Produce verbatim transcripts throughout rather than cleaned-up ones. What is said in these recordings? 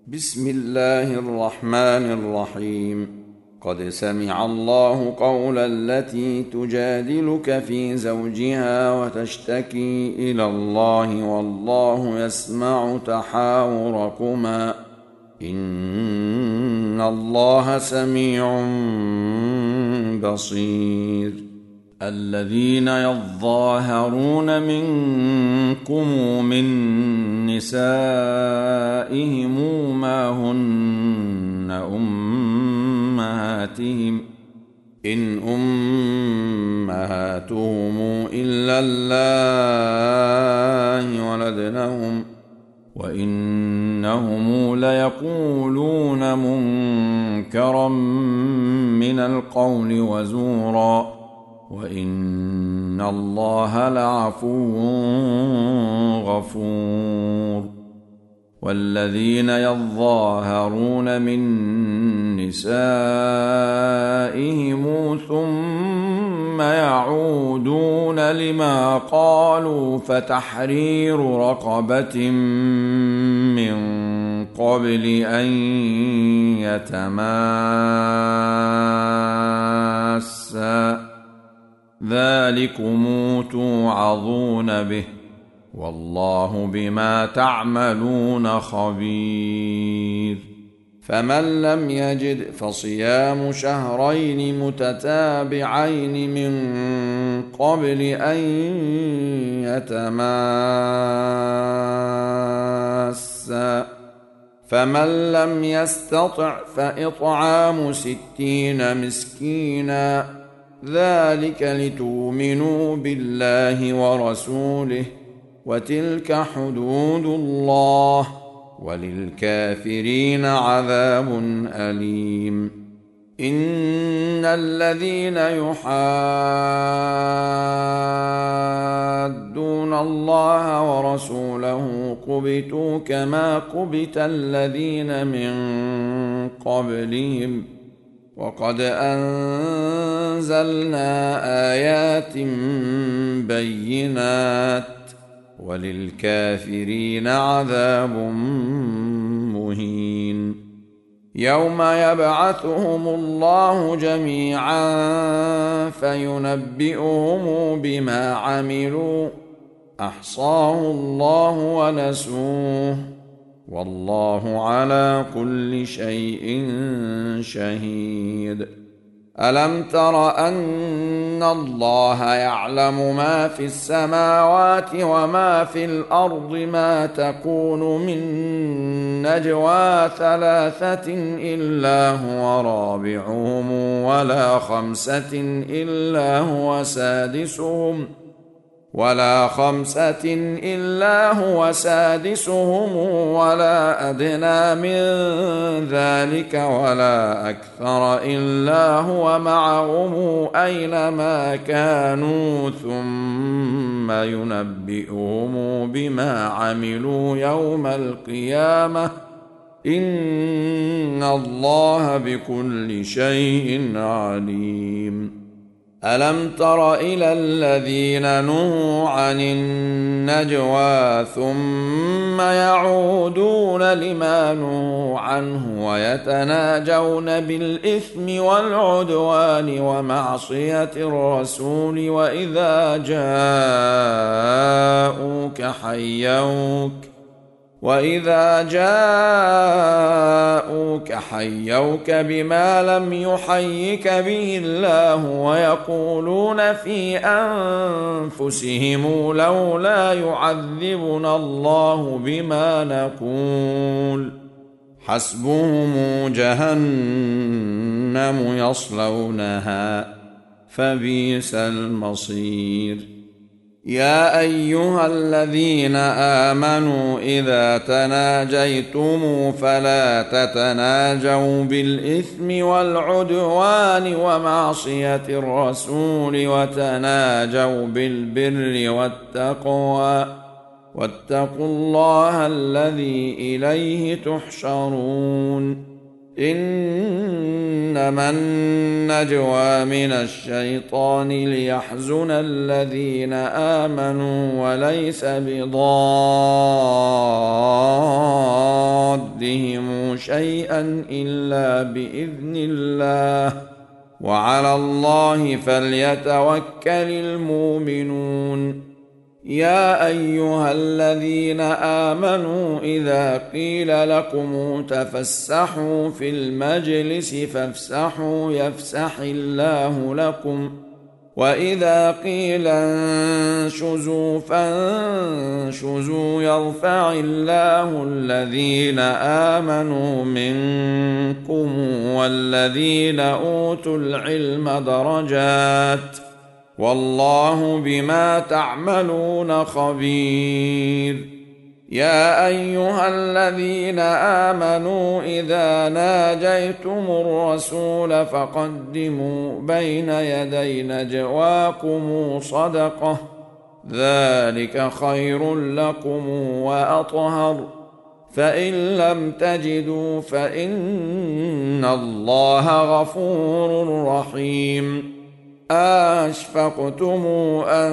بسم الله الرحمن الرحيم. قد سمع الله قول التي تجادلك في زوجها وتشتكي إلى الله والله يسمع تحاوركما إن الله سميع بصير. الذين يظاهرون منكم من نسائهم ما هن أمهاتهم إن أمهاتهم إلا الله ولدنهم وإنهم ليقولون منكرا من القول وزورا وإن الله لعفو غفور. والذين يظاهرون من نسائهم ثم يعودون لما قالوا فتحرير رقبة من قبل أن يتماسا ذلكم توعظون به والله بما تعملون خبير. فمن لم يجد فصيام شهرين متتابعين من قبل أن يتماسا فمن لم يستطع فإطعام ستين مسكينا ذلك لتؤمنوا بالله ورسوله وتلك حدود الله وللكافرين عذاب أليم. إن الذين يحادون الله ورسوله كبتوا كما كبت الذين من قبلهم وقد أنزلنا آيات بينات وللكافرين عذاب مهين. يوم يبعثهم الله جميعا فينبئهم بما عملوا أحصاه الله ونسوه والله على كل شيء شهيد. ألم تر أن الله يعلم ما في السماوات وما في الأرض ما تكون من نجوى ثلاثة إلا هو رابعهم ولا خمسة إلا هو سادسهم ولا خمسة إلا هو سادسهم ولا أدنى من ذلك ولا أكثر إلا هو معهم أينما كانوا ثم ينبئهم بما عملوا يوم القيامة إن الله بكل شيء عليم. ألم تر إلى الذين نهوا عن النجوى ثم يعودون لما نهوا عنه ويتناجون بالإثم والعدوان ومعصية الرسول وإذا جاءوك حيوك وإذا جاءوك حيوك بما لم يحيك به الله ويقولون في أنفسهم لولا يعذبنا الله بما نقول حسبهم جهنم يصلونها فبئس المصير. يا أيها الذين آمنوا إذا تناجيتم فلا تتناجوا بالإثم والعدوان ومعصية الرسول وتناجوا بالبر والتقوى واتقوا الله الذي إليه تحشرون. إنما النجوى من الشيطان ليحزن الذين آمنوا وليس بضادهم شيئا إلا بإذن الله وعلى الله فليتوكل المؤمنون. يا أيها الذين آمنوا إذا قيل لكم تفسحوا في المجلس فافسحوا يفسح الله لكم وإذا قيل انشزوا فانشزوا يرفع الله الذين آمنوا منكم والذين أوتوا العلم درجات والله بما تعملون خبير. يا أيها الذين آمنوا إذا ناجيتم الرسول فقدموا بين يدي نجواكم صدقة ذلك خير لكم وأطهر فإن لم تجدوا فإن الله غفور رحيم. أشفقتم أن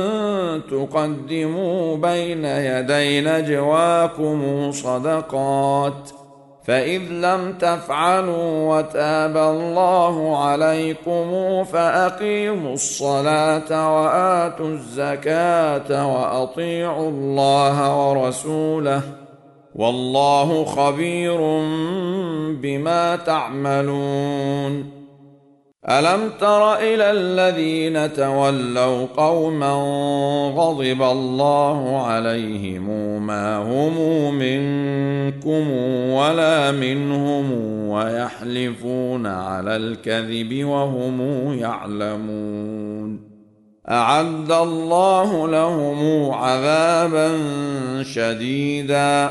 تقدموا بين يدي نجواكم صدقات فإذ لم تفعلوا وتاب الله عليكم فأقيموا الصلاة وآتوا الزكاة وأطيعوا الله ورسوله والله خبير بما تعملون. ألم تر إلى الذين تولوا قوما غضب الله عليهم ما هم منكم ولا منهم ويحلفون على الكذب وهم يعلمون أعد الله لهم عذابا شديدا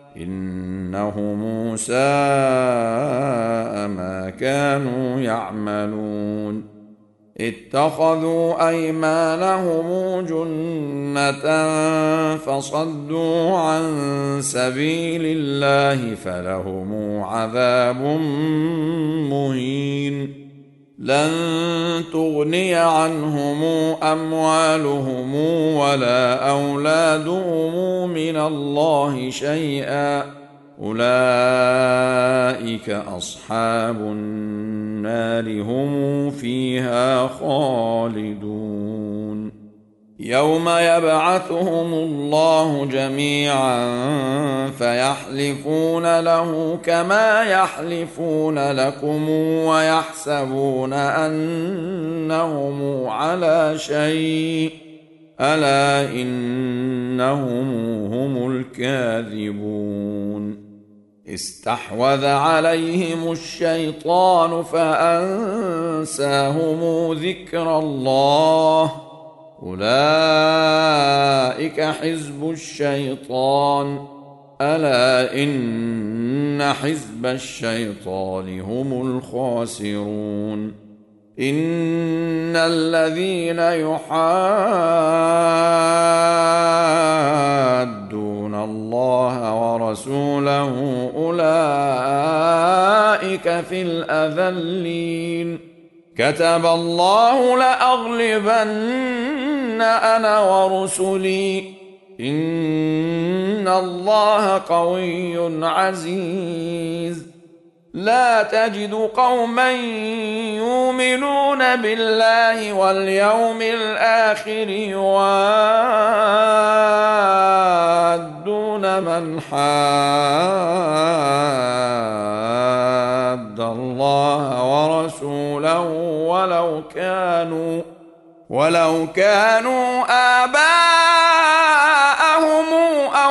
إنهم ساء ما كانوا يعملون. اتخذوا أيمانهم جنة فصدوا عن سبيل الله فلهم عذاب مهين. لن تغني عنهم أموالهم ولا أولادهم من الله شيئا أولئك أصحاب النار هم فيها خالدون. يوم يبعثهم الله جميعا فيحلفون له كما يحلفون لكم ويحسبون أنهم على شيء ألا إنهم هم الكاذبون. استحوذ عليهم الشيطان فأنساهم ذكر الله أولئك حزب الشيطان ألا إن حزب الشيطان هم الخاسرون. إن الذين يحادون الله ورسوله أولئك في الأذلين. كتب الله لأغلبن أنا ورسلي إن الله قوي عزيز. لا تجد قوما يؤمنون بالله واليوم الآخر يوادون من حاد الله ورسوله ولو كانوا ولو كانوا آباءهم أو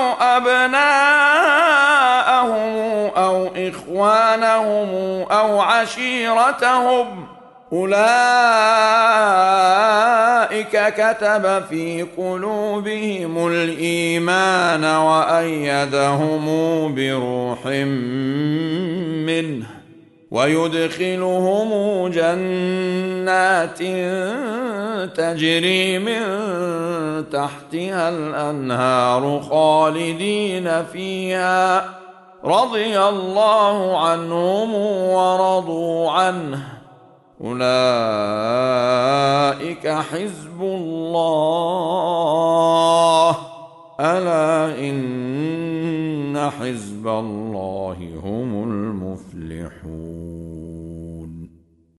أبناءهم أو إخوانهم أو عشيرتهم أولئك كتب في قلوبهم الإيمان وأيدهم بروح منه ويدخلهم جنات تجري من تحتها الأنهار خالدين فيها رضي الله عنهم ورضوا عنه أولئك حزب الله ألا إن حزب الله هم المفلحون.